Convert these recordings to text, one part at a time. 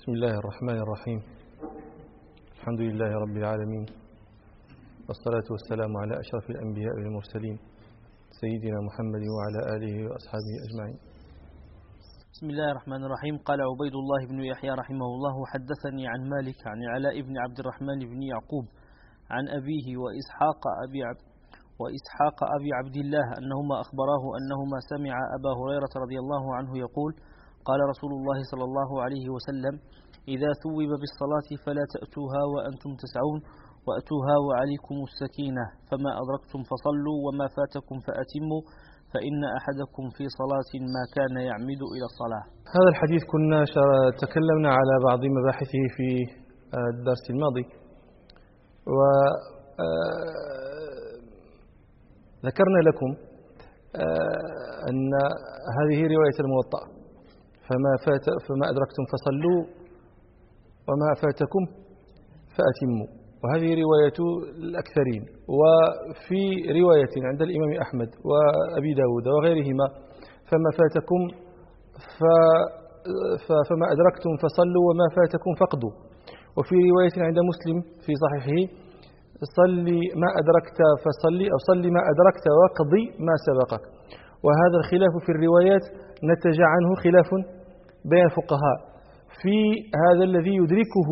بسم الله الرحمن الرحيم. الحمد لله رب العالمين، والصلاة والسلام على أشرف الأنبياء والمرسلين سيدنا محمد وعلى آله وأصحابه أجمعين. بسم الله الرحمن الرحيم. قال عبيد الله بن يحيى رحمه الله: حدثني عن مالك عن علاء بن عبد الرحمن بن يعقوب عن أبيه وإسحاق أبي عبد الله أنهما أخبراه أنهما سمع أبا هريرة رضي الله عنه يقول: قال رسول الله صلى الله عليه وسلم: إذا ثوب بالصلاة فلا تأتوها وأنتم تسعون، وأتوها وعليكم السكينة، فما أدركتم فصلوا وما فاتكم فأتموا، فإن أحدكم في صلاة ما كان يعمد إلى الصلاة. هذا الحديث كنا تكلمنا على بعض مباحثه في الدرس الماضي، وذكرنا لكم أن هذه رواية الموطأ: فما أدركتم فصلوا وما فاتكم فأتموا، وهذه رواية الأكثرين. وفي رواية عند الإمام أحمد وأبي داود وغيرهما: فما فاتكم فما أدركتم فصلوا وما فاتكم فاقضوا. وفي رواية عند مسلم في صحيحه: صلي ما أدركت فصلي، أو صلي ما أدركت واقضي ما سبقك. وهذا الخلاف في الروايات نتج عنه خلاف بين الفقهاء في هذا الذي يدركه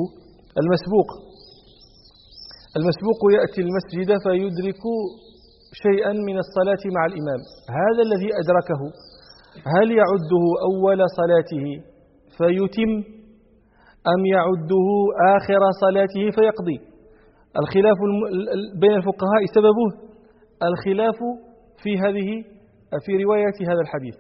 المسبوق يأتي المسجد فيدرك شيئا من الصلاة مع الإمام. هذا الذي أدركه هل يعده أول صلاته فيتم، أم يعده آخر صلاته فيقضي؟ الخلاف بين الفقهاء سببه الخلاف في رواية هذا الحديث.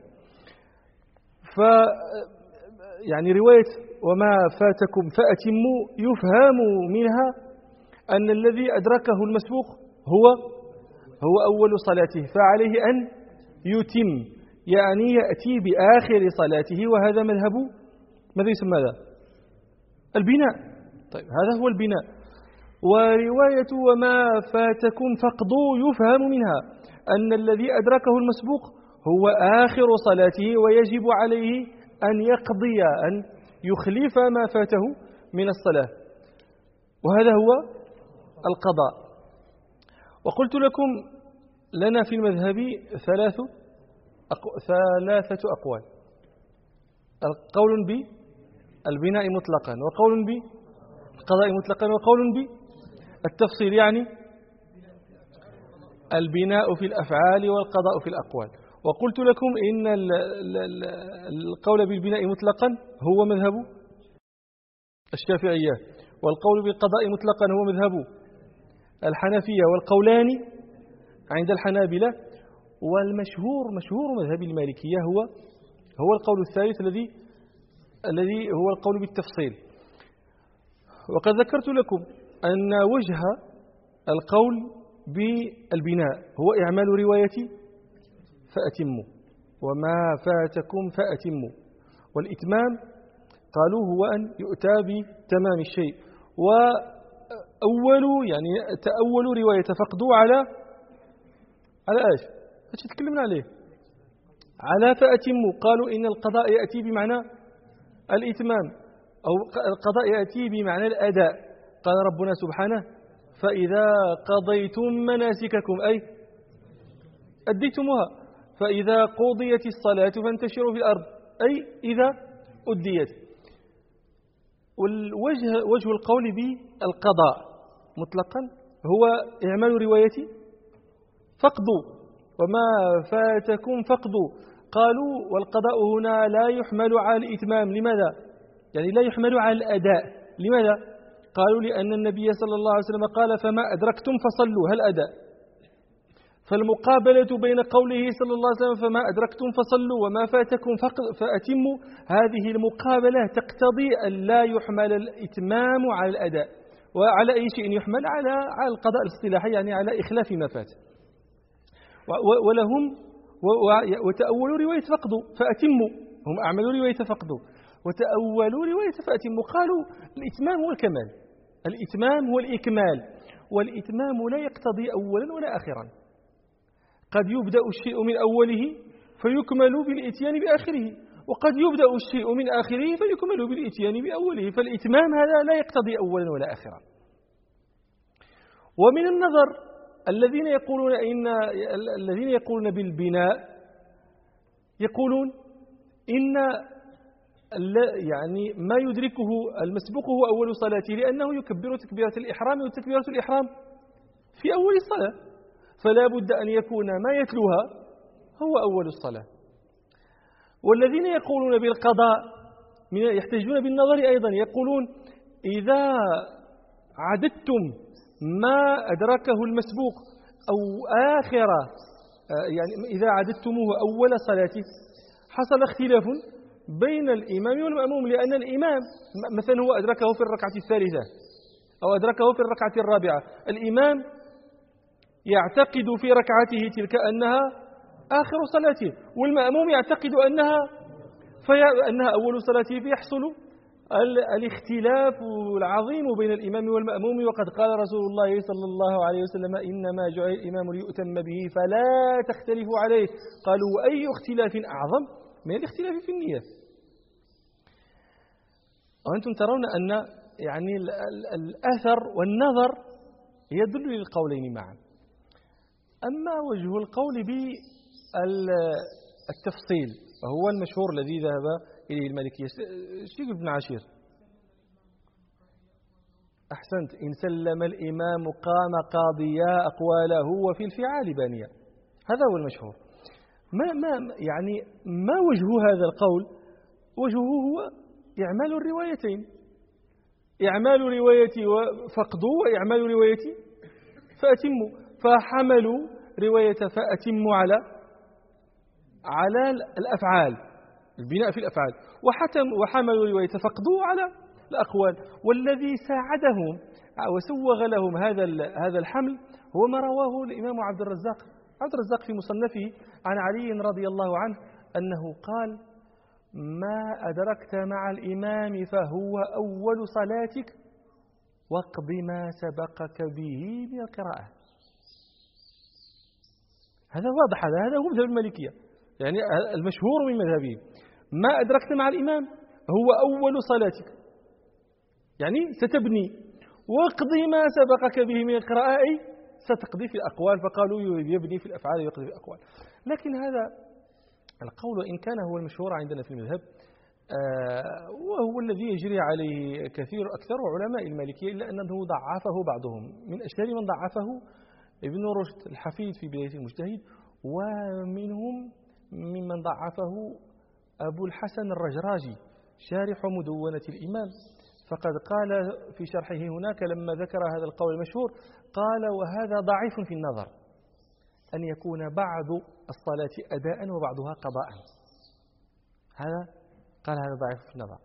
يعني رواية وما فاتكم فأتموا يفهم منها أن الذي أدركه المسبوق هو أول صلاته، فعليه أن يتم، يعني يأتي بآخر صلاته. وهذا مذهب ماذا يسمى هذا؟ البناء. طيب، هذا هو البناء. ورواية وما فاتكم فاقضوا يفهم منها أن الذي أدركه المسبوق هو آخر صلاته، ويجب عليه أن يقضي، أن يخلف ما فاته من الصلاة، وهذا هو القضاء. وقلت لكم لنا في المذهب ثلاثة أقوال: القول بالبناء مطلقا، وقول بالقضاء مطلقا، وقول بالتفصيل، يعني البناء في الأفعال والقضاء في الأقوال. وقلت لكم إن القول بالبناء مطلقا هو مذهب الشافعية، والقول بالقضاء مطلقا هو مذهب الحنفية، والقولان عند الحنابلة. مشهور مذهب المالكية هو القول الثالث الذي هو القول بالتفصيل. وقد ذكرت لكم أن وجه القول بالبناء هو إعمال رواية فأتموا وما فاتكم فأتموا، والإتمام قالوا هو أن يؤتى بتمام الشيء. تأول رواية فقدوا على ايش تكلمنا عليه؟ على فأتموا. قالوا إن القضاء يأتي بمعنى الإتمام، أو القضاء يأتي بمعنى الأداء. قال ربنا سبحانه: فإذا قضيتم مناسككم أي أديتموها، فإذا قضيت الصلاة فانتشروا في الأرض أي إذا أديت. وجه القول بالقضاء مطلقا هو إعمال رواية فقدوا وما فاتكم فقدوا. قالوا والقضاء هنا لا يحمل على الإتمام. لماذا؟ يعني لا يحمل على الأداء. لماذا؟ قالوا لأن النبي صلى الله عليه وسلم قال: فما أدركتم فصلوا، هل أداء؟ فالمقابلة بين قوله صلى الله عليه وسلم: فما أدركتم فصلوا وما فاتكم فأتموا، هذه المقابلة تقتضي أن لا يحمل الإتمام على الأداء. وعلى أي شيء يحمل؟ على القضاء الاصطلاحي، يعني على إخلاف ما فات. ولهم وتأولوا رواية فقدوا فأتموا، هم أعملوا رواية فقدوا وتأولوا رواية فأتموا. قالوا الإتمام هو الكمال، الإتمام هو الإكمال، والإتمام لا يقتضي أولا ولا آخرا. قد يبدأ الشيء من أوله فيكمل بالإتيان بآخره، وقد يبدأ الشيء من آخره فيكمل بالإتيان بأوله، فالإتمام هذا لا يقتضي أولا ولا آخرا. ومن النظر الذين يقولون بالبناء يقولون إن يعني ما يدركه المسبوق هو أول صلاته، لأنه يكبر تكبيرة الإحرام، وتكبيرة الإحرام في أول الصلاة، فلا بد أن يكون ما يتلوها هو أول الصلاة. والذين يقولون بالقضاء يحتجون بالنظر أيضا، يقولون إذا عددتم ما أدركه المسبوق أو آخر، يعني إذا عددتموه أول صلاته حصل اختلاف بين الإمام والمأموم، لأن الإمام مثلا هو أدركه في الركعة الثالثة أو أدركه في الركعة الرابعة، الإمام يعتقد في ركعته تلك أنها آخر صلاته، والمأموم يعتقد أنها أول صلاته، فيحصل الاختلاف العظيم بين الإمام والمأموم. وقد قال رسول الله صلى الله عليه وسلم: إنما جعل الإمام ليؤتم به فلا تختلفوا عليه. قالوا: وأي اختلاف أعظم من الاختلاف في النية؟ وأنتم ترون أن يعني الأثر والنظر يدل للقولين معا. أما وجه القول بالتفصيل فهو المشهور الذي ذهب إليه المالكية. الشيخ ابن عاشير: أحسنت، إن سلم الإمام قام قاضيا أقواله وفي الفعال بانيا. هذا هو المشهور. ما وجه هذا القول؟ وجهه هو إعمال الروايتين، إعمال رواية فقدوا وإعمال رواية فأتموا، فحملوا رواية فأتموا على الأفعال، البناء في الأفعال، وحملوا رواية فقدوا على الأقوال. والذي ساعدهم وسوغ لهم هذا الحمل هو ما رواه الإمام عبد الرزاق في مصنفه عن علي رضي الله عنه أنه قال: ما أدركت مع الإمام فهو أول صلاتك واقض ما سبقك به من القراءة. هذا واضح، هذا هو مذهب المالكية، يعني المشهور من مذهبه. ما أدركت مع الإمام هو أول صلاتك، يعني ستبني، واقضي ما سبقك به من القراءة، ستقضي في الأقوال. فقالوا يبني في الأفعال ويقضي في الأقوال. لكن هذا القول إن كان هو المشهور عندنا في المذهب وهو الذي يجري عليه أكثر علماء المالكية، إلا أنه ضعفه بعضهم. من أشهر من ضعفه ابن رشد الحفيد في بداية المجتهد، ومنهم ممن ضعفه أبو الحسن الرجراجي شارح مدونة الإمام، فقد قال في شرحه هناك لما ذكر هذا القول المشهور قال: وهذا ضعيف في النظر، أن يكون بعض الصلاة أداء وبعضها قضاء. قال هذا ضعيف في النظر.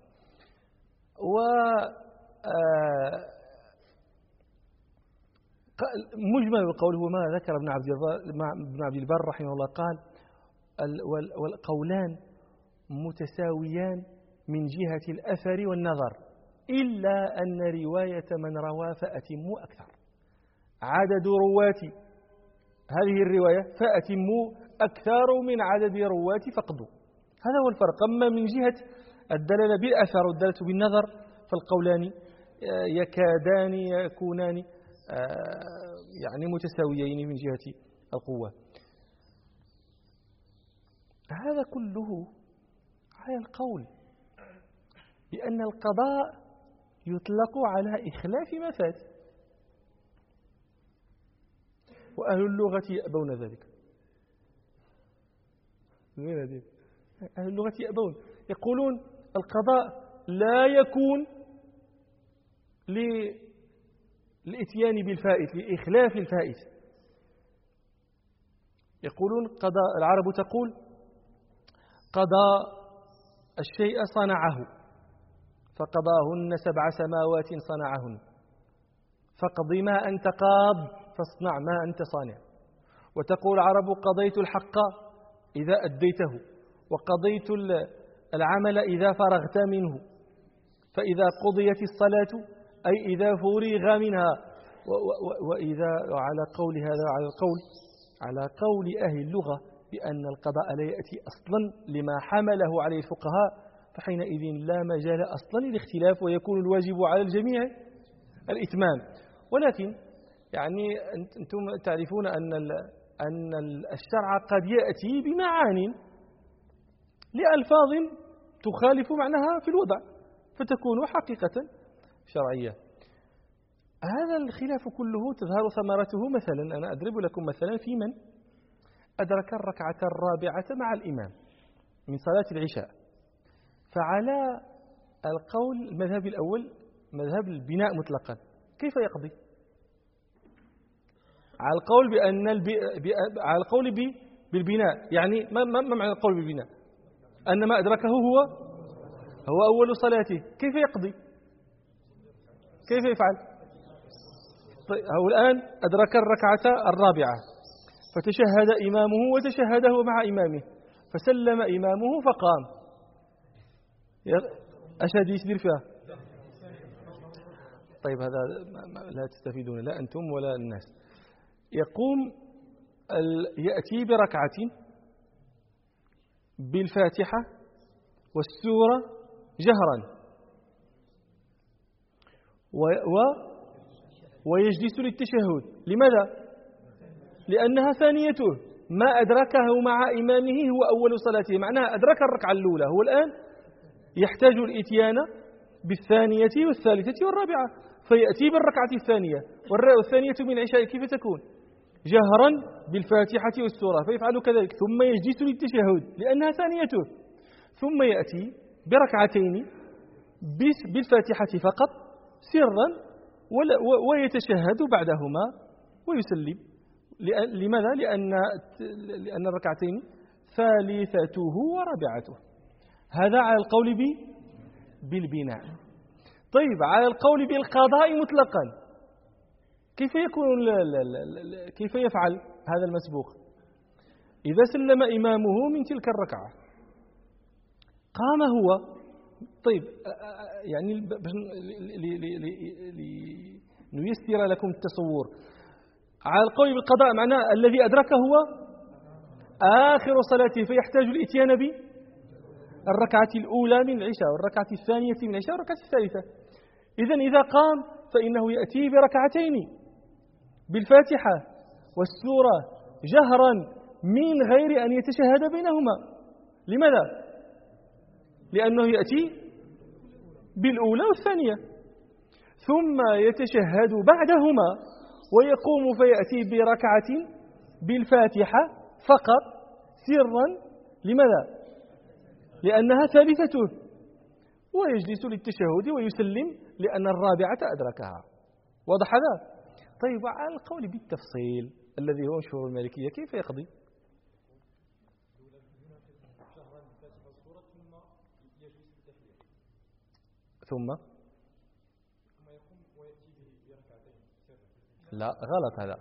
مجمل القول هو ما ذكر ابن عبد البر رحمه الله، قال: والقولان متساويان من جهة الأثر والنظر، إلا أن رواية من روى فأتموا أكثر. عدد رواة هذه الرواية فأتموا أكثر من عدد رواة فقدوا. هذا هو الفرق. أما من جهة الدلالة بالأثر والدلالة بالنظر فالقولان يكادان يكونان يعني متساويين من جهة القوة. هذا كله على القول بأن القضاء يطلق على إخلاف ما فات، وأهل اللغة يأبون ذلك. أهل اللغة يأبون، يقولون القضاء لا يكون للإتيان بالفائت، لإخلاف الفائت. يقولون قضاء، العرب تقول: قضى الشيء صنعه، فقضاهن 7 سماوات صنعهن، فاقض ما أنت قاض فاصنع ما أنت صانع. وتقول العرب: قضيت الحق إذا أديته، وقضيت العمل إذا فرغت منه. فإذا قضيت الصلاة أي إذا فرغ منها. وإذا على قول هذا على قول أهل اللغة بأن القضاء لا يأتي أصلا لما حمله عليه الفقهاء، فحينئذ لا مجال أصلا للاختلاف ويكون الواجب على الجميع الإتمام. ولكن يعني أنتم تعرفون أن الشرع قد يأتي بمعان لألفاظ تخالف معناها في الوضع فتكون حقيقة شرعية. هذا الخلاف كله تظهر ثمرته مثلا، أنا أضرب لكم مثلا في من أدرك الركعة الرابعة مع الإمام من صلاة العشاء، فعلى القول المذهب الأول مذهب البناء مطلقا كيف يقضي؟ على القول على القول بالبناء، يعني ما معنى القول بالبناء؟ أن ما أدركه هو أول صلاته، كيف يقضي؟ كيف يفعل؟ طيب هو الآن أدرك الركعة الرابعة فتشهد إمامه وتشهد هو مع إمامه فسلم إمامه فقام، أشهد يسدر فيها. طيب هذا لا تستفيدون لا أنتم ولا الناس. يقوم يأتي بركعة بالفاتحة والسورة جهرا ويجلس للتشهد. لماذا؟ لأنها ثانيته، ما أدركه مع إمامه هو أول صلاته، معناها أدرك الركعة الأولى، هو الآن يحتاج الإتيان بالثانية والثالثة والرابعة، فيأتي بالركعة الثانية والثانية من العشاء كيف تكون؟ جهرا بالفاتحة والسورة، فيفعل كذلك ثم يجلس للتشهد لأنها ثانيته، ثم يأتي بركعتين بالفاتحة فقط سرا ويتشهد بعدهما ويسلم. لماذا؟ لأن الركعتين ثالثته ورابعته. هذا على القول بالبناء. طيب على القول بالقضاء مطلقا كيف يفعل هذا المسبوق؟ إذا سلم إمامه من تلك الركعة قام هو، طيب يعني لنيسر لكم التصور، على القول بالقضاء معناه الذي أدركه هو آخر صلاته فيحتاج الإتيان بالركعة الأولى من العشاء والركعة الثانية من العشاء والركعة الثالثة. إذا قام فإنه يأتي بركعتين بالفاتحة والسورة جهرا من غير أن يتشهد بينهما. لماذا؟ لأنه يأتي بالأولى والثانية ثم يتشهد بعدهما ويقوم فيأتي بركعة بالفاتحة فقط سرا. لماذا؟ لأنها ثالثته، ويجلس للتشهد ويسلم لأن الرابعة أدركها. واضح هذا؟ طيب على القول بالتفصيل الذي هو مشهور المالكية كيف يقضي؟ ثم لا غلط هذا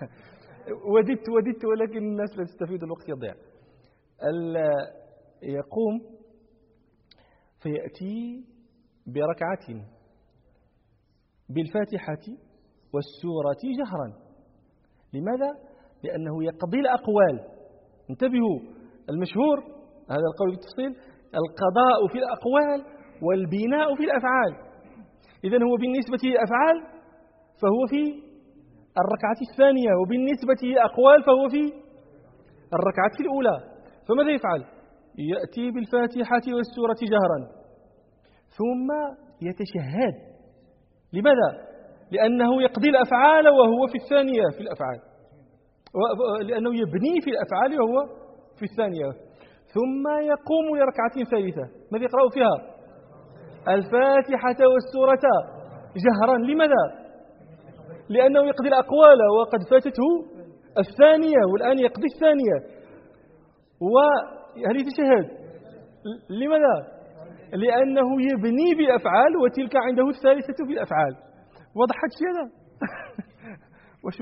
وددت ولكن الناس لا تستفيد، الوقت يضيع. يقوم فيأتي بركعة بالفاتحة والسورة جهرا. لماذا؟ لأنه يقضي الأقوال. انتبهوا، المشهور هذا القول بالتفصيل القضاء في الأقوال والبناء في الأفعال. إذن هو بالنسبة للأفعال فهو في الركعة الثانية، وبالنسبة للأقوال فهو في الركعة الأولى. فماذا يفعل؟ يأتي بالفاتحة والسورة جهرا ثم يتشهد. لماذا؟ لأنه يقضي الأفعال وهو في الثانية في الأفعال، لأنه يبني في الأفعال وهو في الثانية. ثم يقوم لركعة ثالثة، ماذا يقرأ فيها؟ الفاتحة والسورة جهرا. لماذا؟ لأنه يقضي الأقوال وقد فاتته الثانية والآن يقضي الثانية. وهل يتشهد؟ لماذا؟ لأنه يبني بالأفعال وتلك عنده الثالثة في الأفعال. وضحت شيء هذا؟ وش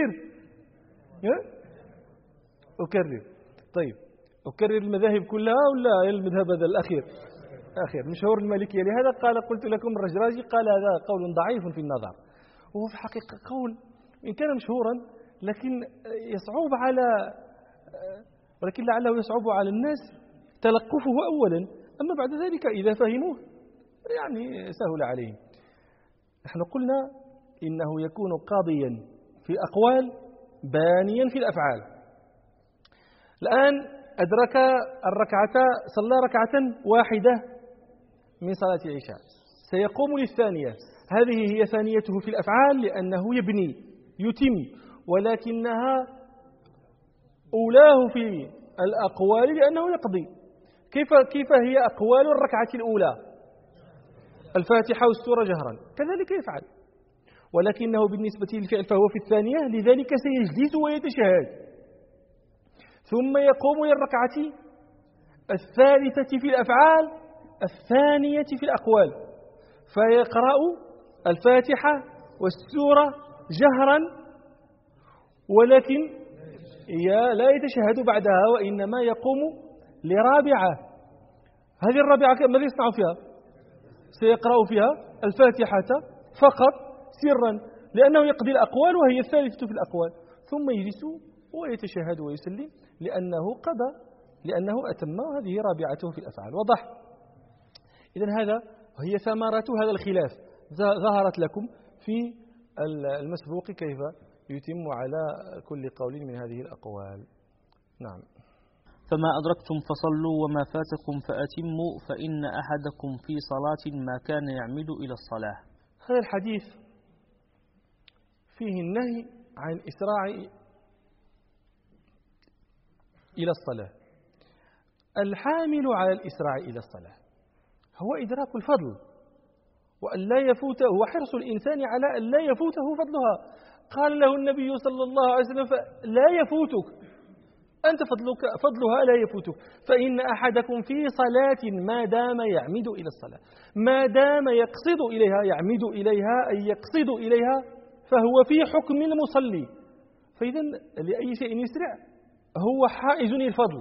أكرر؟ طيب أكرر المذاهب كلها ولا المذهب هذا الأخير مشهور المالكية؟ لهذا قلت لكم الرجراجي قال هذا قول ضعيف في النظر، وهو في حقيقة قول إن كان مشهورا لكن يصعب على ولكن لعله يصعب على الناس تلقفه أولا، أما بعد ذلك إذا فهموه يعني سهل عليهم. نحن قلنا إنه يكون قاضيا في الأقوال بانيا في الأفعال. الآن أدرك الركعة، صلى ركعة واحدة من صلاة العشاء، سيقوم للثانية. هذه هي ثانيته في الأفعال لأنه يبني يتم، ولكنها أولاه في الأقوال لأنه يقضي. كيف هي أقوال الركعة الأولى؟ الفاتحة والسورة جهرا، كذلك يفعل، ولكنه بالنسبة للفعل فهو في الثانية، لذلك سيجلس ويتشهد، ثم يقوم للركعة الثالثة في الأفعال، الثانية في الأقوال، فيقرأ الفاتحة والسورة جهرا، ولكن لا يتشهد بعدها، وإنما يقوم لرابعة. هذه الرابعة ماذا يصنع فيها؟ سيقرأ فيها الفاتحة فقط سرا، لأنه يقضي الأقوال وهي الثالثة في الأقوال، ثم يجلس ويتشهد ويسلم لأنه قضى، لأنه أتم، هذه رابعته في الأفعال. وضح؟ إذن هذا هي ثمرة هذا الخلاف، ظهرت لكم في المسبوق كيف يتم على كل قول من هذه الأقوال. نعم. فما أدركتم فصلوا وما فاتكم فأتموا فإن أحدكم في صلاة ما كان يعمد إلى الصلاة. هذا الحديث فيه النهي عن الإسراع إلى الصلاة. الحامل على الإسراع إلى الصلاة هو إدراك الفضل، وأن لا يفوته، وحرص الإنسان على أن لا يفوته فضلها. قال له النبي صلى الله عليه وسلم لا يفوتك أنت فضلها لا يفوتك، فإن أحدكم في صلاة ما دام يعمد إلى الصلاة، ما دام يقصد إليها، يعمد إليها أي يقصد إليها، فهو في حكم المصلي. فإذا لأي شيء يسرع هو حائز للفضل.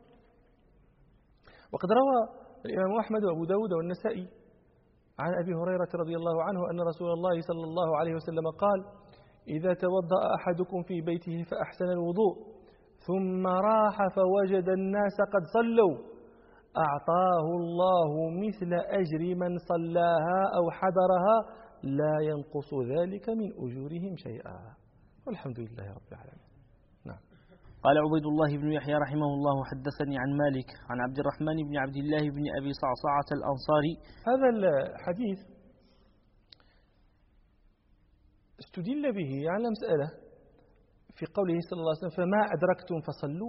وقد روى الإمام أحمد وأبو داود والنسائي عن أبي هريرة رضي الله عنه أن رسول الله صلى الله عليه وسلم قال: إذا توضأ أحدكم في بيته فأحسن الوضوء ثم راح فوجد الناس قد صلوا أعطاه الله مثل أجر من صلاها أو حضرها لا ينقص ذلك من أجورهم شيئا، والحمد لله رب العالمين. نعم. قال عبيد الله بن يحيى رحمه الله: حدثني عن مالك عن عبد الرحمن بن عبد الله بن أبي صعصعة الأنصاري. هذا الحديث استدل به على مسألة في قوله صلى الله عليه وسلم: فما أدركتم فصلوا.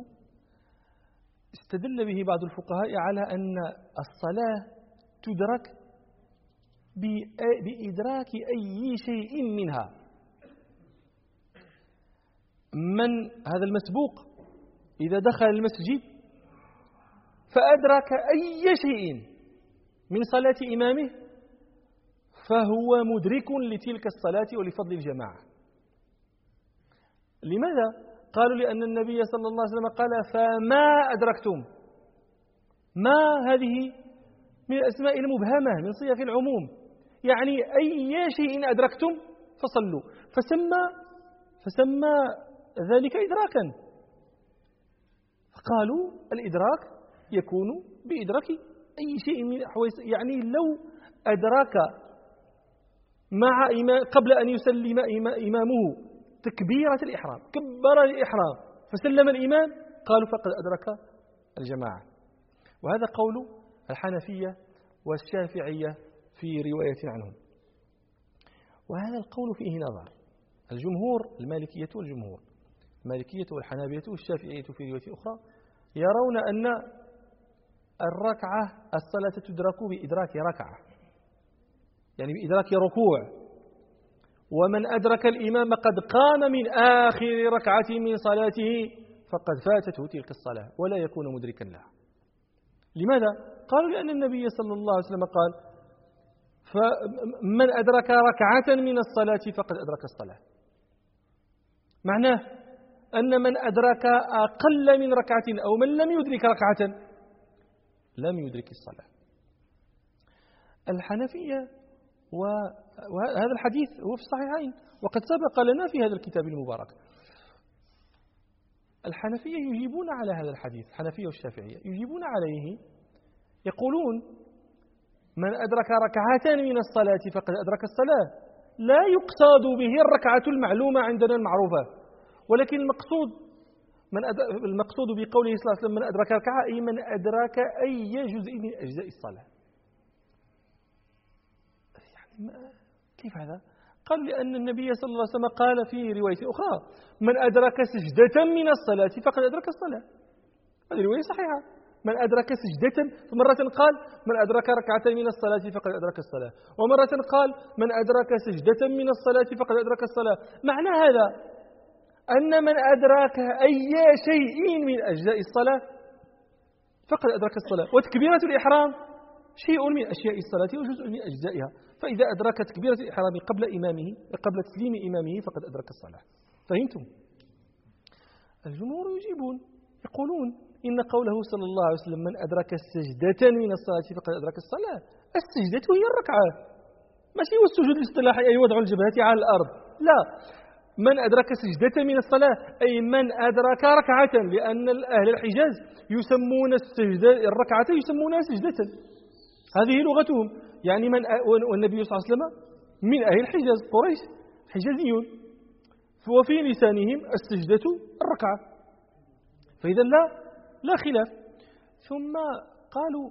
استدل به بعض الفقهاء على أن الصلاة تدرك بإدراك أي شيء منها. من هذا المسبوق إذا دخل المسجد فأدرك أي شيء من صلاة إمامه فهو مدرك لتلك الصلاة ولفضل الجماعة. لماذا؟ قالوا لأن النبي صلى الله عليه وسلم قال: فما أدركتم. ما هذه من الأسماء المبهمة من صيغ العموم، يعني أي شيء أدركتم فصلوا، فسمى ذلك إدراكا. فقالوا الإدراك يكون بإدراك أي شيء من يعني لو أدرك مع قبل أن يسلم إمامه تكبيرة الإحرام، كبر الإحرام فسلم الإمام، قالوا فقد أدرك الجماعة. وهذا قول الحنفية والشافعية في رواية عنهم، وهذا القول فيه نظر. الجمهور، المالكية والجمهور، المالكية والحنابلة والشافعية في رواية أخرى، يرون أن الركعة الصلاة تدرك بإدراك ركعة، يعني بإدراك ركوع. ومن أدرك الإمام قد قام من آخر ركعة من صلاته فقد فاتته تلك الصلاة ولا يكون مدركا لها. لماذا؟ قالوا لأن النبي صلى الله عليه وسلم قال: فمن أدرك ركعة من الصلاة فقد أدرك الصلاة. معناه أن من أدرك أقل من ركعة أو من لم يدرك ركعة لم يدرك الصلاة. الحنفية، وهذا الحديث هو في الصحيحين وقد سبق لنا في هذا الكتاب المبارك. الحنفية يجيبون على هذا الحديث، الحنفية والشافعية يجيبون عليه، يقولون من أدرك ركعة من الصلاة فقد أدرك الصلاة، لا يقصد به الركعة المعلومة عندنا المعروفة، ولكن المقصود بقوله صلى الله عليه وسلم من أدرك ركعة أي من أدرك أي جزء من أجزاء الصلاة. يعني كيف هذا؟ قال لأن النبي صلى الله عليه وسلم قال في رواية أخرى من أدرك سجدة من الصلاة فقد أدرك الصلاة. هذه رواية صحيحة، من أدرك سجدة، مرة قال من أدرك ركعة من الصلاة فقد أدرك الصلاة، ومرة قال من أدرك سجدة من الصلاة فقد أدرك الصلاة. معنى هذا أن من أدرك أي شيء من أجزاء الصلاة فقد أدرك الصلاة. وتكبيرة الإحرام شيء من أشياء الصلاة وجزء من أجزائها، فإذا أدرك تكبيرة الإحرام قبل تسليم إمامه فقد أدرك الصلاة. فهمتم؟ الجمهور يجيبون يقولون إن قوله صلى الله عليه وسلم من أدرك السجدة من الصلاة فقد أدرك الصلاة، السجدة هي الركعة، ماشي هو السجود الاصطلاحي أي وضع الجبهة على الأرض، لا، من أدرك سجدة من الصلاة أي من أدرك ركعة، لأن أهل الحجاز يسمون الركعة يسمونها سجدة، هذه لغتهم. يعني والنبي صلى الله عليه وسلم من أهل الحجاز، قريش حجازيون، وفي لسانهم السجدة الركعة، فإذا لا خلاف. ثم قالوا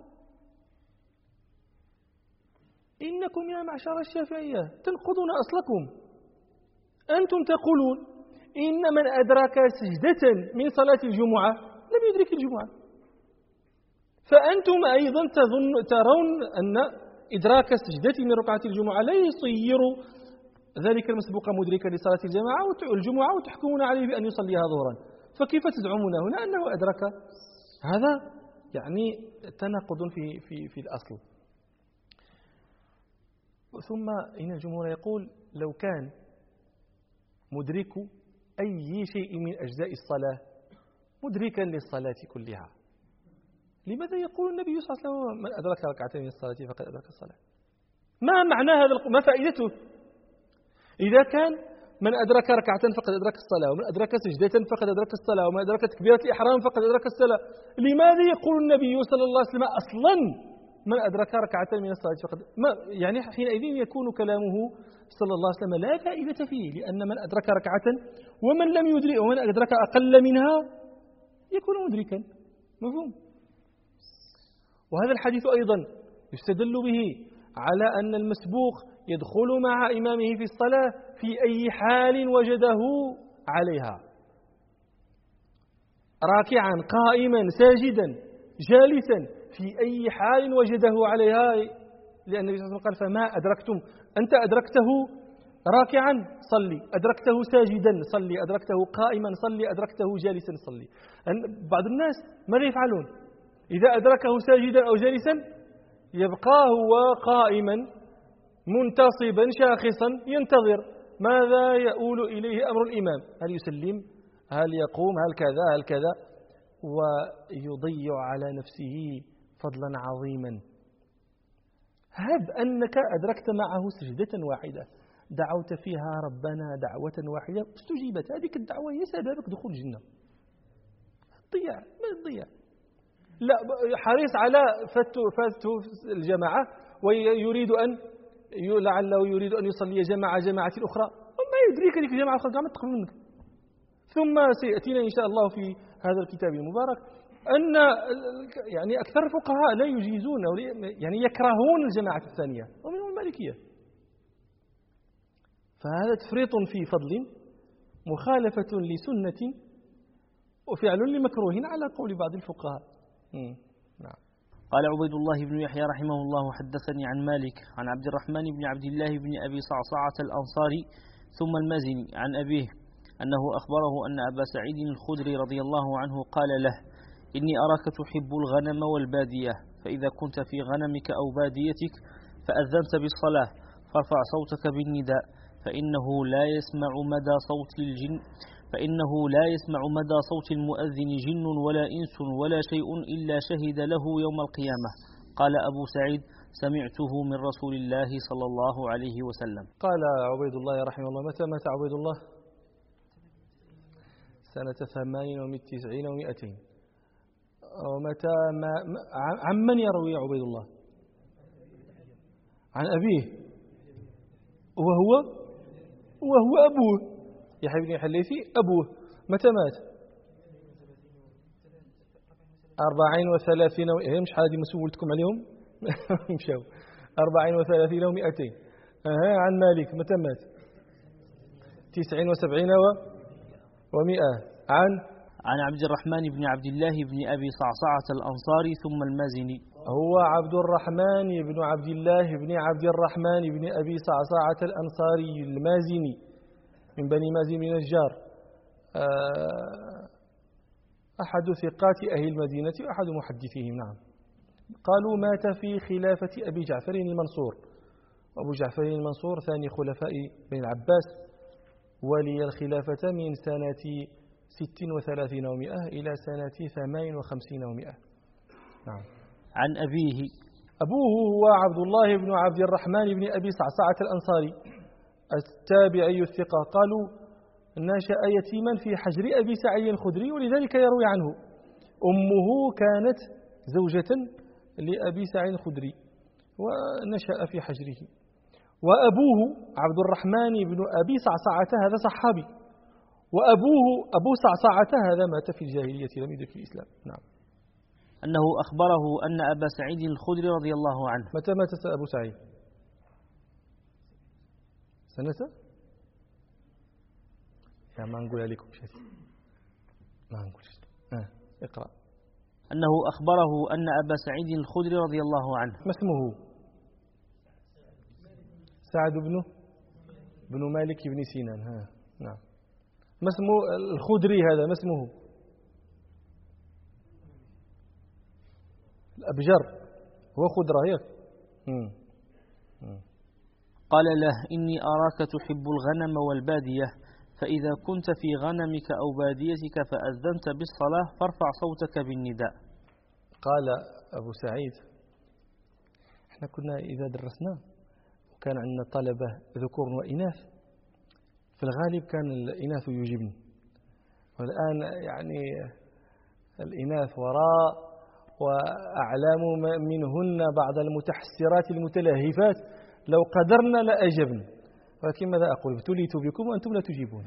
إنكم يا معشر الشافعية تنقضون أصلكم، أنتم تقولون إن من أدرك سجدة من صلاة الجمعة لم يدرك الجمعة، فأنتم أيضا ترون أن إدراك السجدة من ركعة الجمعة لا يصير ذلك المسبوق مدركا لصلاة الجمعة وتحكمون عليه بأن يصليها ظهرا، فكيف تزعمون هنا أنه أدرك؟ هذا يعني تناقض في الأصل. ثم إن الجمهور يقول لو كان مدرك أي شيء من أجزاء الصلاة مدركا للصلاة كلها، لماذا يقول النبي صلى الله عليه وسلم من أدرك ركعتين من الصلاة فقد أدرك الصلاة؟ ما معنى هذا؟ ما فائدته؟ إذا كان من أدرك ركعة فقد أدرك الصلاة، ومن أدرك سجدة فقد أدرك الصلاة، ومن أدرك تكبيرة الإحرام فقد أدرك الصلاة، لماذا يقول النبي صلى الله عليه وسلم أصلا من أدرك ركعة من الصلاة فقد يعني حينئذ يكون كلامه صلى الله عليه وسلم لا فائدة فيه، لأن من أدرك ركعة ومن لم يدرك ومن أدرك أقل منها يكون مدركا. مفهوم؟ وهذا الحديث أيضا يستدل به على أن المسبوق يدخل مع إمامه في الصلاة في أي حال وجده عليها، راكعا قائما ساجدا جالسا، في أي حال وجده عليها، لأن النبي صلى الله عليه وسلم قال فما أدركتم، أنت أدركته راكعا صلي، أدركته ساجدا صلي، أدركته قائما صلي، أدركته جالسا صلي. بعض الناس ماذا يفعلون؟ إذا أدركه ساجدا أو جالسا يبقى هو قائما منتصبا شاخصا ينتظر ماذا يؤول إليه أمر الإمام، هل يسلم، هل يقوم، هل كذا هل كذا، ويضيع على نفسه فضلا عظيما. هب أنك أدركت معه سجدة واحدة دعوت فيها ربنا دعوة واحدة استجيبت، هذه الدعوة هي سببك دخول الجنة. تضيع ما تضيع، لا حريص على فاتوا الجماعة ويريد أن لعله يريد أن يصلي جماعة أخرى، وما يدريك ذيك الجماعة الأخرى ما تقبل منك. ثم سيأتينا إن شاء الله في هذا الكتاب المبارك أن يعني أكثر الفقهاء لا يجيزون يعني يكرهون الجماعة الثانية ومنهم المالكية، فهذا تفريط في فضل، مخالفة لسنة، وفعل لمكروه على قول بعض الفقهاء. نعم. قال عبيد الله بن يحيى رحمه الله حدثني عن مالك عن عبد الرحمن بن عبد الله بن أبي صعصعة الأنصاري ثم المازني عن أبيه أنه أخبره أن أبا سعيد الخدري رضي الله عنه قال له إني أراك تحب الغنم والبادية، فإذا كنت في غنمك أو باديتك فأذنت بالصلاة فارفع صوتك بالنداء فإنه لا يسمع مدى صوت المؤذن جن ولا إنس ولا شيء إلا شهد له يوم القيامة. قال أبو سعيد سمعته من رسول الله صلى الله عليه وسلم. قال عبيد الله رحمه الله، متى مات عبيد الله؟ سنة 98 و200. ومتى عمن يروي عبيد الله؟ عن أبيه وهو أبوه يحيى بن حليفي أبوه. متى مات؟ 34 مش حادي ما سولتكم عليهم مشاو 34 و200. عن مالك متى مات؟ 79 و100. عن عبد الرحمن بن عبد الله بن أبي صعصعة الأنصاري ثم المازني. هو عبد الرحمن بن عبد الله بن عبد الرحمن بن أبي صعصعة الأنصاري المازني من بني مازن من النجار، أحد ثقات أهل المدينة وأحد محدثيهم. نعم. قالوا مات في خلافة أبي جعفر المنصور، وأبو جعفر المنصور ثاني خلفاء بن العباس، ولي الخلافة من سنة 36 و100 إلى سنة 58 و100. نعم. عن أبيه. أبوه هو عبد الله بن عبد الرحمن بن أبي صعصعة الأنصاري التابعي الثقة. قالوا نشأ يتيما في حجر أبي سعيد الخدري، ولذلك يروي عنه. أمه كانت زوجة لأبي سعيد الخدري ونشأ في حجره. وأبوه عبد الرحمن بن أبي صعصعة هذا صحابي، وأبوه أبو صعصعة هذا مات في الجاهلية لم يدرك الإسلام. نعم. أنه أخبره أن أبا سعيد الخدري رضي الله عنه. متى مات أبو سعيد؟ سنة؟ يا ما نقول عليكم شيء، ما نقول شيء. اقرأ. أنه أخبره أن أبا سعيد الخدري رضي الله عنه. ما اسمه؟ سعد بن مالك بن سنان. نعم. ما اسمه الخدري هذا؟ ما اسمه؟ الأبجر هو خضرة هيك. قال له إني أراك تحب الغنم والبادية، فإذا كنت في غنمك أو باديتك فأذنت بالصلاة فارفع صوتك بالنداء. قال أبو سعيد احنا كنا إذا درسنا وكان عندنا طلبة ذكور وإناث، في الغالب كان الإناث يجبن، والآن يعني الإناث وراء وأعلام منهن بعض المتحسرات المتلهفات لو قدرنا لأجبن، ولكن ماذا أقول؟ ابتليت بكم وأنتم لا تجيبون.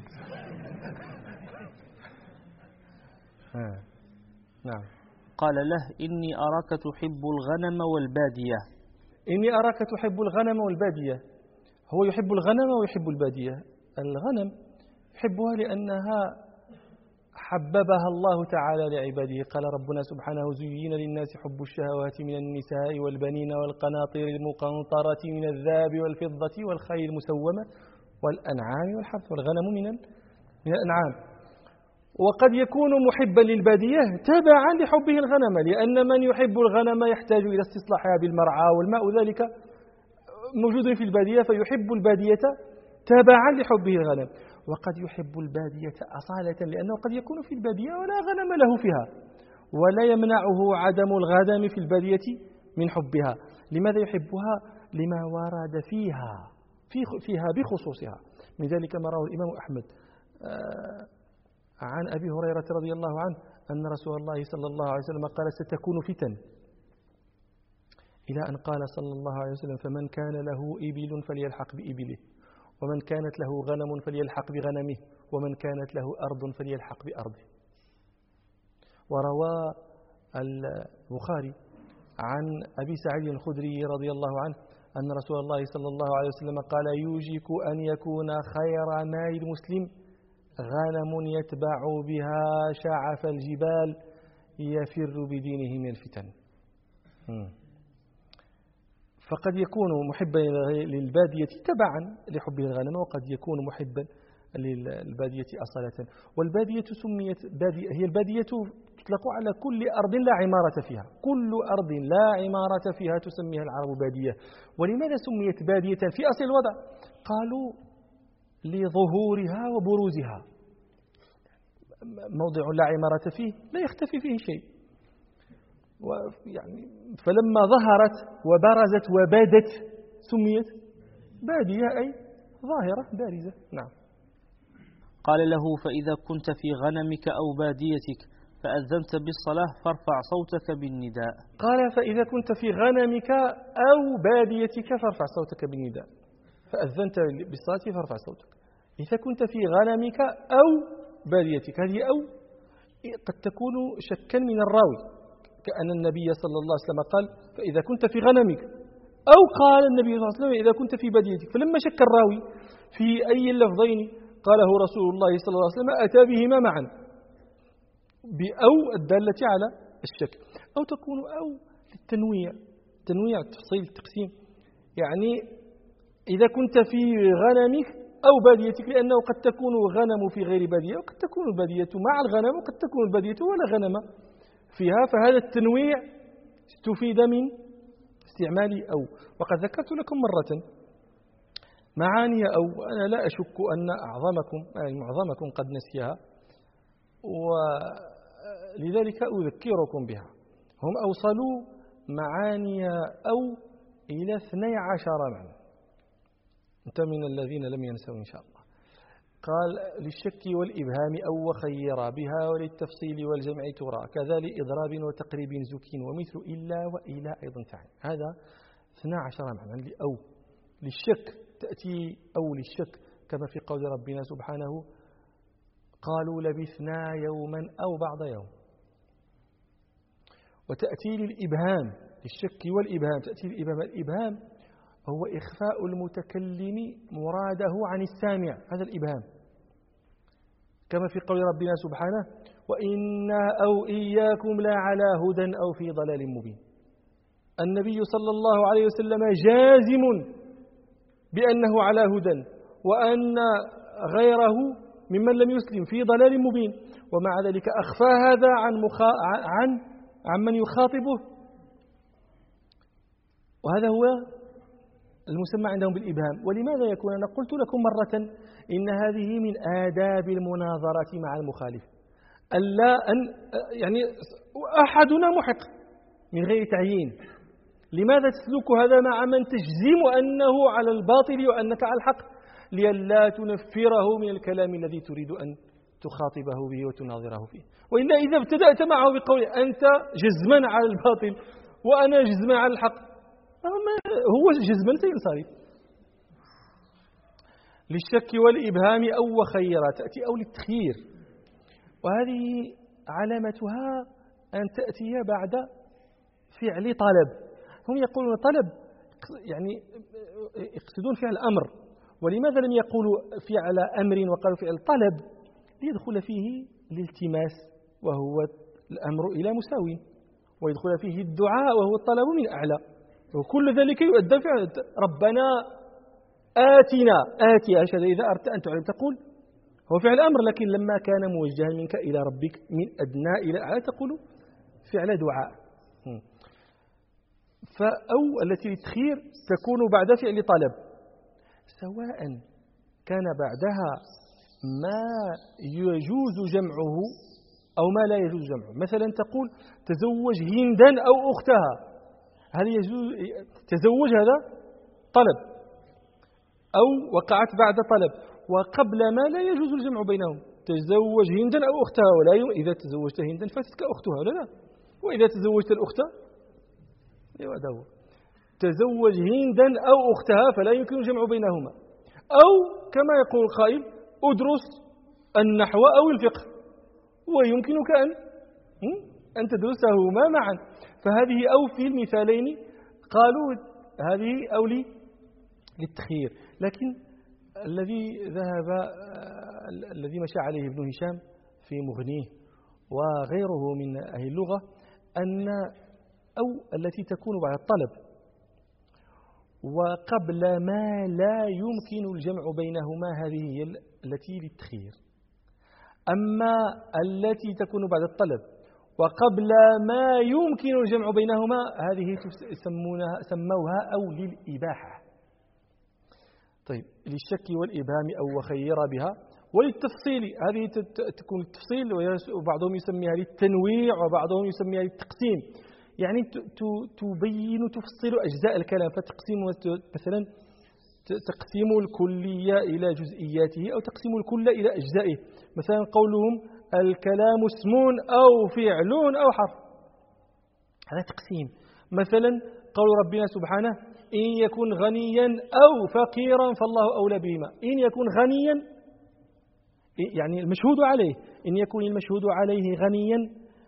نعم. قال له إني أراك تحب الغنم والبادية. إني أراك تحب الغنم والبادية. هو يحب الغنم ويحب البادية. الغنم يحبها لأنها حببها الله تعالى لعباده. قال ربنا سبحانه زين للناس حب الشهوات من النساء والبنين والقناطير المقنطرة من الذهب والفضة والخيل المسومة والأنعام والحرث. والغنم من الأنعام. وقد يكون محبا للبادية تبعا لحبه الغنم، لأن من يحب الغنم يحتاج إلى استصلاحها بالمرعى والماء، ذلك موجود في البادية فيحب البادية تبعا لحبه الغنم. وقد يحب البادية أصالة لأنه قد يكون في البادية ولا غنم له فيها، ولا يمنعه عدم الغنم في البادية من حبها. لماذا يحبها؟ لما ورد فيها بخصوصها. من ذلك ما رواه الإمام أحمد عن أبي هريرة رضي الله عنه أن رسول الله صلى الله عليه وسلم قال ستكون فتن، إلى أن قال صلى الله عليه وسلم فمن كان له إبل فليلحق بإبله، ومن كانت له غنم فليلحق بغنمه، ومن كانت له أرض فليلحق بأرضه. وروى البخاري عن أبي سعيد الخدري رضي الله عنه أن رسول الله صلى الله عليه وسلم قال يوشك أن يكون خير مال المسلم غنم يتبع بها شعف الجبال يفر بدينه من الفتن. فقد يكون محبا للبادية تبعا لحبه الغنم، وقد يكون محبا للبادية أصالة. والبادية سميت بادية، هي البادية تطلق على كل أرض لا عمارة فيها، كل أرض لا عمارة فيها تسميها العرب بادية. ولماذا سميت بادية في أصل الوضع؟ قالوا لظهورها وبروزها، موضع لا عمارة فيه لا يختفي فيه شيء، يعني فلما ظهرت وبرزت وبادت سميت بادية، أي ظاهرة بارزة. نعم. قال له: فإذا كنت في غنمك أو باديتك فأذنت بالصلاة فارفع صوتك بالنداء. قال: فإذا كنت في غنمك أو باديتك فارفع صوتك بالنداء. فأذنت بالصلاة فارفع صوتك. إذا كنت في غنمك أو باديتك، هذه أو قد تكون شكا من الراوي، كأن النبي صلى الله عليه وسلم قال: فإذا كنت في غنمك، أو قال النبي صلى الله عليه وسلم: إذا كنت في باديتك. فلما شك الراوي في أي اللفظين قاله رسول الله صلى الله عليه وسلم أتى بهما معا، بأو الدالة على الشك، أو تكون أو للتنويع، تنويع التفصيل التقسيم. يعني إذا كنت في غنمك أو باديتك، لأنه قد تكون غنم في غير بادية، وقد تكون البادية مع الغنم، وقد تكون البادية ولا غنم فيها. فهذا التنويع استفيد من استعمال أو. وقد ذكرت لكم مرة معاني أو، أنا لا أشك أن معظمكم قد نسيها، ولذلك أذكركم بها. هم أوصلوا معاني أو إلى 12 معنى. أنت من الذين لم ينسوا إن شاء الله. قال: للشك والإبهام أو وخير بها، وللتفصيل والجمع ترى، كذا لإضراب وتقريب زكين، ومثل إلا وإلى أيضا تعين. هذا 12 معنى لأو. للشك تأتي أو للشك كما في قول ربنا سبحانه: قالوا لبثنا يوما أو بعض يوم. وتأتي للإبهام، للشك والإبهام تأتي للإبهام. الإبهام هو إخفاء المتكلم مراده عن السامع، هذا الإبهام، كما في قول ربنا سبحانه: وإنا أو إياكم لا على هدى أو في ضلال مبين. النبي صلى الله عليه وسلم جازم بأنه على هدى، وأن غيره ممن لم يسلم في ضلال مبين، ومع ذلك أخفى هذا عن من يخاطبه. وهذا هو المسمى عندهم بالإبهام. ولماذا يكون؟ أنا قلت لكم مرة إن هذه من آداب المناظرة مع المخالف، ألا أن يعني أحدنا محق من غير تعيين. لماذا تسلك هذا مع من تجزم أنه على الباطل وأنك على الحق؟ لئلا تنفره من الكلام الذي تريد أن تخاطبه به وتناظره فيه. وإلا إذا ابتدأت معه بقول أنت جزما على الباطل وأنا جزما على الحق، هو جزما سينصرف. للشك والإبهام أو وخيرا تأتي أو للتخيير، وهذه علامتها أن تأتي بعد فعل طلب. هم يقولون طلب، يعني يقصدون فعل أمر. ولماذا لم يقولوا فعل أمر وقالوا فعل طلب؟ ليدخل فيه الالتماس وهو الأمر إلى مساوي، ويدخل فيه الدعاء وهو الطلب من أعلى، وكل ذلك يؤدى فعل ربنا آتنا هكذا. إذا أردت أن تعلم تقول هو فعل أمر، لكن لما كان موجها منك إلى ربك من أدنى إلى أعلى تقول فعل دعاء. فأو التي للتخيير تكون بعد فعل طلب، سواء كان بعدها ما يجوز جمعه أو ما لا يجوز جمعه. مثلا تقول تزوج هندا أو أختها، هل يجوز تزوج؟ هذا طلب، أو وقعت بعد طلب وقبل ما لا يجوز الجمع بينهم. تزوج هندا أو أختها، ولا إذا تزوجت هندا فاتتك أختها، ولا لا؟ وإذا تزوجت الأخت هو تزوج هندا أو أختها فلا يمكن الجمع بينهما. أو كما يقول القائل أدرس النحو أو الفقه، ويمكنك أن تدرسهما معا. فهذه أو في المثالين قالوا هذه أو للتخيير. لكن الذي مشى عليه ابن هشام في مغنيه وغيره من أهل اللغة أن أو التي تكون بعد الطلب وقبل ما لا يمكن الجمع بينهما هذه هي التي للتخيير. أما التي تكون بعد الطلب وقبل ما يمكن الجمع بينهما هذه سموها أو للإباحة. طيب، للشك والإبهام أو وخير بها. وللتفصيل، هذه تكون التفصيل، وبعضهم يسميها للتنويع وبعضهم يسميها للتقسيم، يعني تبين تفصل أجزاء الكلام. فتقسيم مثلا تقسيم الكلية إلى جزئياته أو تقسيم الكل إلى أجزائه. مثلا قولهم الكلام اسم أو فعل أو حرف، هذا تقسيم. مثلا قول ربنا سبحانه إن يكن غنيا أو فقيرا فالله أولى بهما. إن يكن غنيا يعني المشهود عليه، إن يكون المشهود عليه غنيا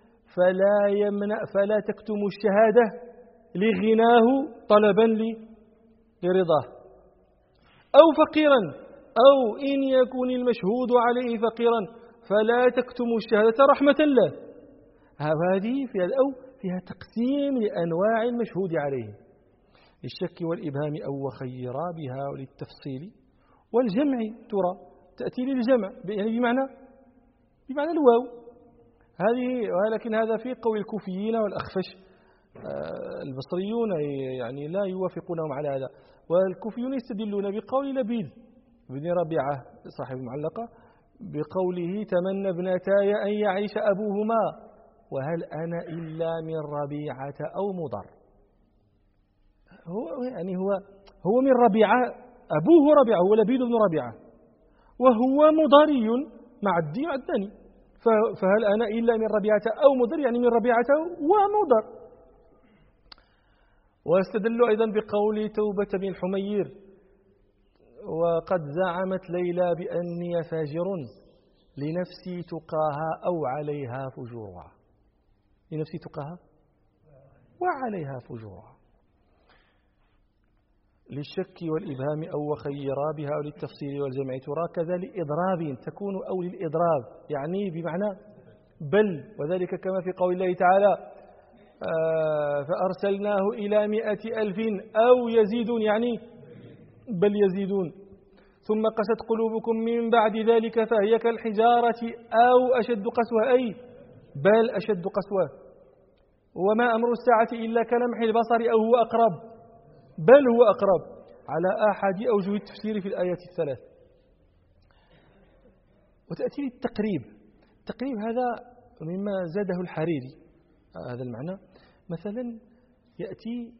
فلا تكتم الشهادة لغناه طلبا لرضاه. أو فقيرا، أو إن يكون المشهود عليه فقيرا فلا تكتم الشهادة رحمة له. هذه فيها تقسيم لأنواع المشهود عليه، للشك والإبهام أو وخيرا بها وللتفصيل والجمع. ترى تأتي للجمع يعني بمعنى الواو هذه، ولكن هذا في قول الكوفيين والأخفش. البصريون يعني لا يوافقونهم على هذا، والكوفيون يستدلون بقول لبيد بن ربيعة صاحب المعلقة بقوله تمنى ابنتاي أن يعيش أبوهما وهل أنا إلا من ربيعة أو مضر. هو من ربيعة، أبوه ربيعة، هو لبيد بن ربيعة، وهو مضري مع الدين الثاني. فهل أنا إلا من ربيعة أو مضر، يعني من ربيعة ومضر. واستدلوا أيضا بقول توبة بن الحمير وقد زعمت ليلى بأني فاجر لنفسي تقاها أو عليها فجورها. لنفسي تقاها وعليها فجورها، للشك والإبهام أو وخيرا بها أو للتفصيل والجمع. ترى كذا لإضراب تكون أو للإضراب يعني بمعنى بل، وذلك كما في قول الله تعالى فأرسلناه إلى 100,000 أو يزيدون، يعني بل يزيدون. ثم قست قلوبكم من بعد ذلك فهي كالحجارة أو أشد قسوة، أي بل أشد قسوة. وما أمر الساعة إلا كلمح البصر أو هو أقرب، بل هو أقرب، على أحد أوجه التفسير في الآيات الثلاث. وتأتي التقريب. التقريب هذا مما زاده الحريري هذا المعنى. مثلا يأتي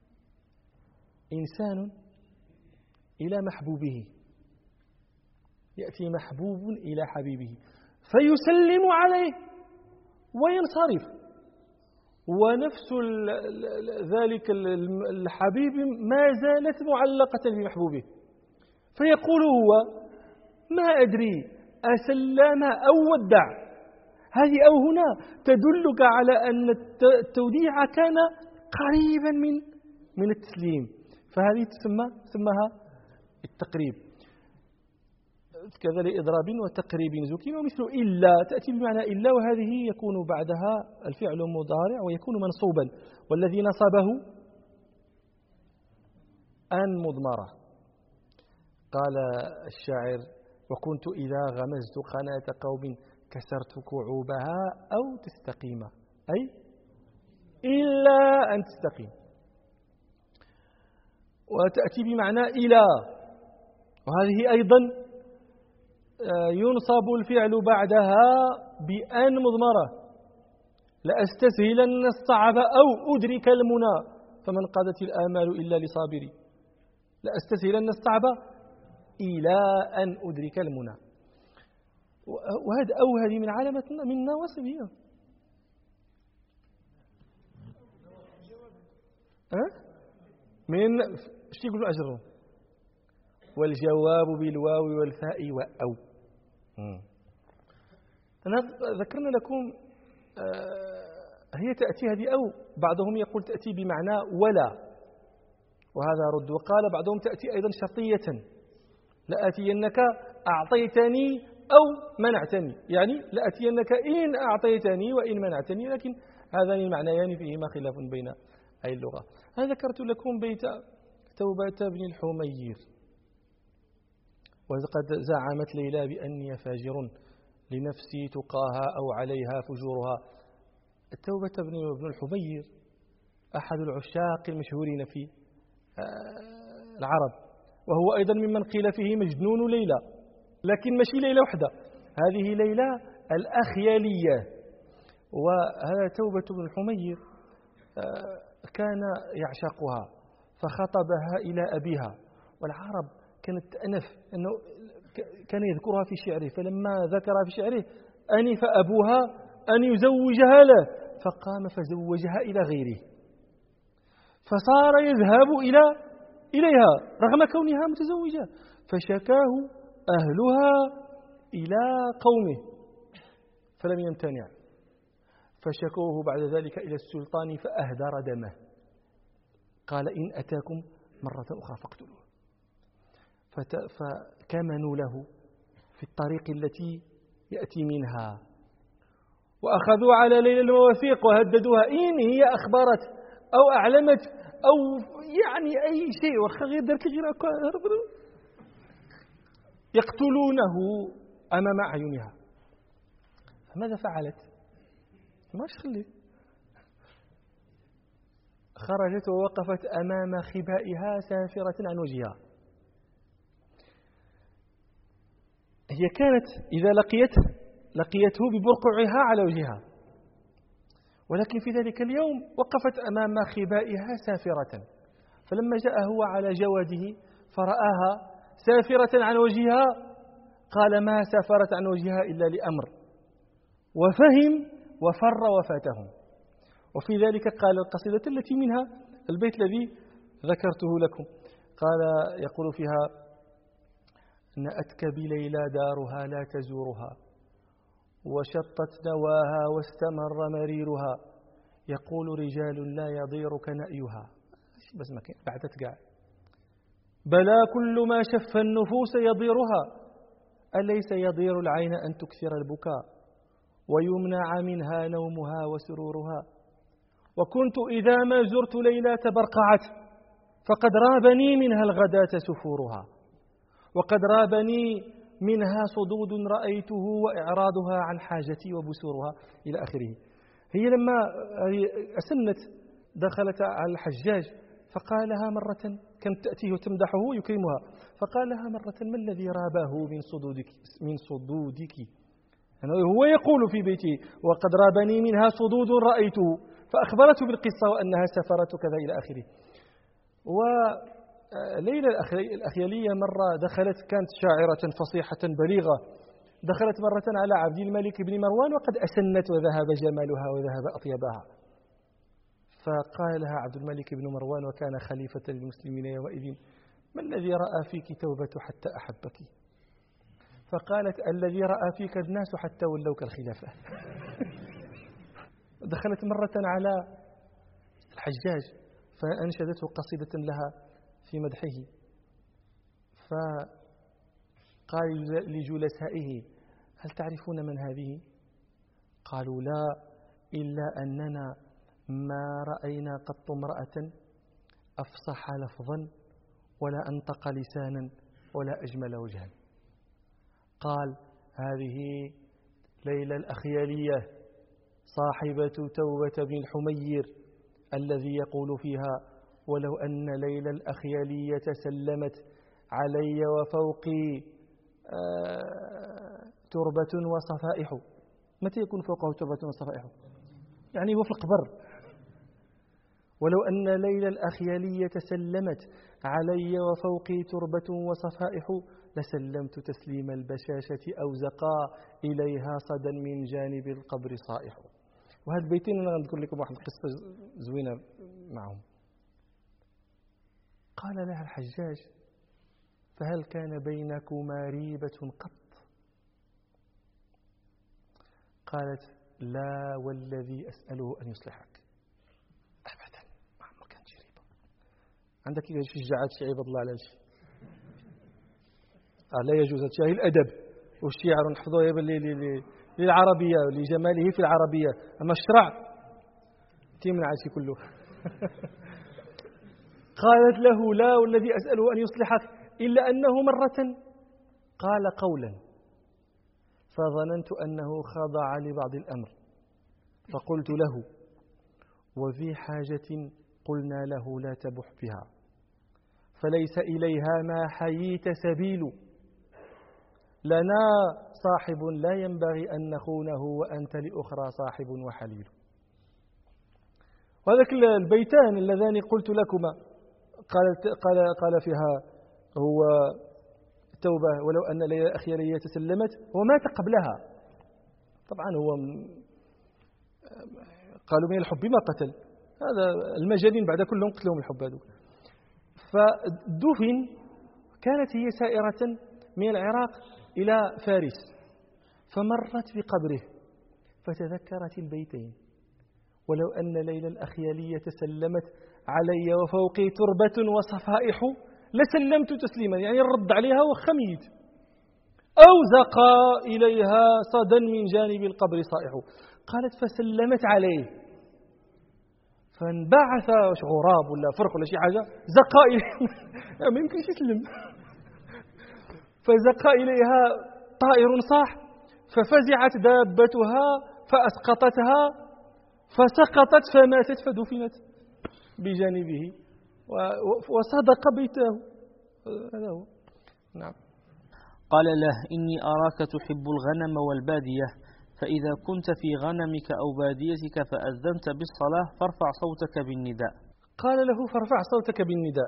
إنسان إلى محبوبه، يأتي محبوب إلى حبيبه فيسلم عليه وينصرف، ونفس ذلك الحبيب ما زالت معلقة بمحبوبه، فيقول هو ما أدري أسلم أو ودع. هذه أو هنا تدلك على أن التوديع كان قريبا من التسليم، فهذه تسمىها التقريب. كذا لإضراب وتقريب زكي. ومثل إلا تأتي بمعنى إلا، وهذه يكون بعدها الفعل مضارع ويكون منصوبا، والذي نصبه أن مضمرة. قال الشاعر وكنت إذا غمزت قناة قوم كسرت كعوبها أو تستقيم، أي إلا أن تستقيم. وتأتي بمعنى إلى، وهذه أيضا ينصب الفعل بعدها بأن مضمرة. لأستسهلن الصعب أو أدرك المنى فمن قادت الآمال إلا لصابري. لأستسهلن الصعب إلى أن أدرك المنى. وهذا أو هذه من علامة من نواصبها. من ايش يقولوا أجرهم؟ والجواب بالواو والفاء وأو. أنا ذكرنا لكم هي تأتي هذه أو، بعضهم يقول تأتي بمعنى ولا، وهذا رد. وقال بعضهم تأتي أيضا شرطية، لآتينك أعطيتني أو منعتني، يعني لآتينك إن أعطيتني وإن منعتني، لكن هذان المعنيان فيهما خلاف بين أي اللغة. أنا ذكرت لكم بيت توبة بن الحمير وقد زعمت ليلى بأني فاجر لنفسي تقاها أو عليها فجورها. التوبة بن الحمير أحد العشاق المشهورين في العرب، وهو أيضا ممن قيل فيه مجنون ليلى، لكن ماشي ليلى وحده، هذه ليلى الأخيالية. وهذا توبة بن الحمير كان يعشقها فخطبها إلى أبيها والعرب كانت تأنف أنه كان يذكرها في شعره، فلما ذكرها في شعره أنف أبوها أن يزوجها له، فقام فزوجها إلى غيره، فصار يذهب إليها رغم كونها متزوجة، فشكاه أهلها إلى قومه فلم يمتنع، فشكوه بعد ذلك إلى السلطان فأهدر دمه، قال إن أتاكم مرة أخرى فاقتلوه. فكمنوا له في الطريق التي يأتي منها، وأخذوا على ليلى المواثيق وهددوها إن هي أخبرت أو أعلمت أو يعني أي شيء وخغير درك غير يقتلونه أمام أعينها. فماذا فعلت؟ ماش خلي خرجت ووقفت أمام خبائها سافرة عن وجهها. هي كانت إذا لقيته ببرقعها على وجهها، ولكن في ذلك اليوم وقفت أمام خبائها سافرة، فلما جاء هو على جواده فرآها سافرة عن وجهها قال ما سافرت عن وجهها إلا لأمر، وفهم وفر وفاتهم. وفي ذلك قال القصيدة التي منها البيت الذي ذكرته لكم، قال يقول فيها نأتك بليلى دارها لا تزورها، وشطت نواها واستمر مريرها، يقول رجال لا يضيرك نأيها. بس ما كان بعد تقع بلى كل ما شف النفوس يضيرها، أليس يضير العين أن تكثر البكاء ويمنع منها نومها وسرورها. وكنت إذا ما زرت ليلى تبرقعت، فقد رابني منها الغداة سفورها، وقد رابني منها صدود رأيته وإعراضها عن حاجتي وبسورها إلى آخره. هي لما أسنت دخلت على الحجاج فقالها مرة، كانت تأتيه وتمدحه يكرمها، فقالها مرة ما الذي رابه من صدودك يعني هو يقول في بيته وقد رابني منها صدود رأيته، فأخبرته بالقصة وأنها سفرت كذا إلى آخره. وليلى الأخيلية مرة دخلت، كانت شاعرة فصيحة بليغة، دخلت مرة على عبد الملك بن مروان وقد أسنت وذهب جمالها وذهب أطيبها، فقال لها عبد الملك بن مروان وكان خليفة للمسلمين يومئذ ما الذي رأى فيك توبة حتى أحبك؟ فقالت الذي رأى فيك الناس حتى ولوك الخلافة. دخلت مرة على الحجاج فأنشدته قصيدة لها في مدحه، فقال لجلسائه هل تعرفون من هذه؟ قالوا لا، إلا أننا ما رأينا قط امرأة أفصح لفظا ولا أنطق لسانا ولا أجمل وجها. قال هذه ليلى الأخيالية صاحبة توبة بن الحمير الذي يقول فيها ولو أن ليلى الأخيالية سلمت علي وفوقي تربة وصفائح. متى يكون فوقه تربة وصفائح؟ يعني هو في القبر. ولو أن ليلى الأخيالية سلمت علي وفوقي تربة وصفائح لسلمت تسليم البشاشة أو زقا إليها صدا من جانب القبر صائح. وهذا البيتين أنا أذكر لكم واحد قصة زوينة معهم. قال لها الحجاج فهل كان بينكما ريبة قط؟ قالت لا والذي أسأله أن يصلحك. أبدا ما كانش ريبة. عندك شجاعات شي عباد الله على شيء لا يجوز هذا الأدب والشعر نحفظوه للعربية لجماله في العربية، أما الشرع تيمنا عاشي كله. قالت له لا والذي أسأله أن يصلحك، إلا أنه مرة قال قولا فظننت أنه خضع لبعض الأمر فقلت له وذي حاجة قلنا له لا تبح بها فليس إليها ما حييت سبيل، لنا صاحب لا ينبغي أن نخونه وأنت لأخرى صاحب وحليل. وهذاك البيتان اللذان قلت لكما قال فيها هو التوبة ولو أن ليلى الأخيرية تسلمت ومات قبلها. طبعا هو قالوا من الحب ما قتل، هذا المجانين بعد كلهم قتلهم الحب هذا. فدفن، كانت هي سائرة من العراق إلى فارس فمرت بقبره فتذكرت البيتين: ولو أن ليلى الأخيالية تسلمت علي وفوقي تربة وصفائح لسلمت تسليما، يعني الرد عليها وخميت، أو زقى إليها صدا من جانب القبر صائح. قالت فسلمت عليه فانبعث غراب ولا فرق ولا شي حاجة زقى إليه ما يمكنش يسلم. فزقى إليها طائر صاح ففزعت دابتها فأسقطتها فسقطت فماتت فدفنت بجانبه وصدق بيته. هذا هو. نعم. قال له: إني أراك تحب الغنم والبادية، فإذا كنت في غنمك أو باديتك فأذنت بالصلاة فارفع صوتك بالنداء. قال له: فارفع صوتك بالنداء،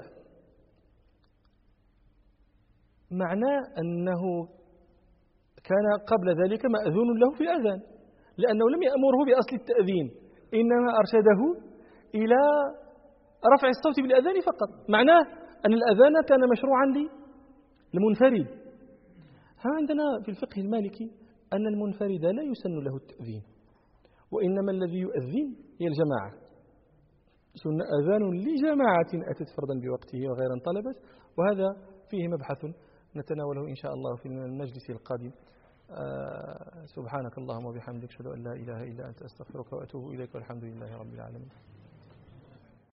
معناه أنه كان قبل ذلك مأذون له في الأذان، لأنه لم يأمره بأصل التأذين، إنما أرشده إلى رفع الصوت بالأذان فقط. معناه أن الأذان كان مشروعا للمنفرد. عندنا في الفقه المالكي أن المنفرد لا يسن له التأذين، وإنما الذي يؤذن هي الجماعة. سن أذان لجماعة أتت فردا بوقته وغيرا طلبت، وهذا فيه مبحث نتناوله إن شاء الله في المجلس القادم. سبحانك اللهم وبحمدك، أشهد أن لا إله إلا أنت، أستغفرك وأتوب إليك، والحمد لله رب العالمين.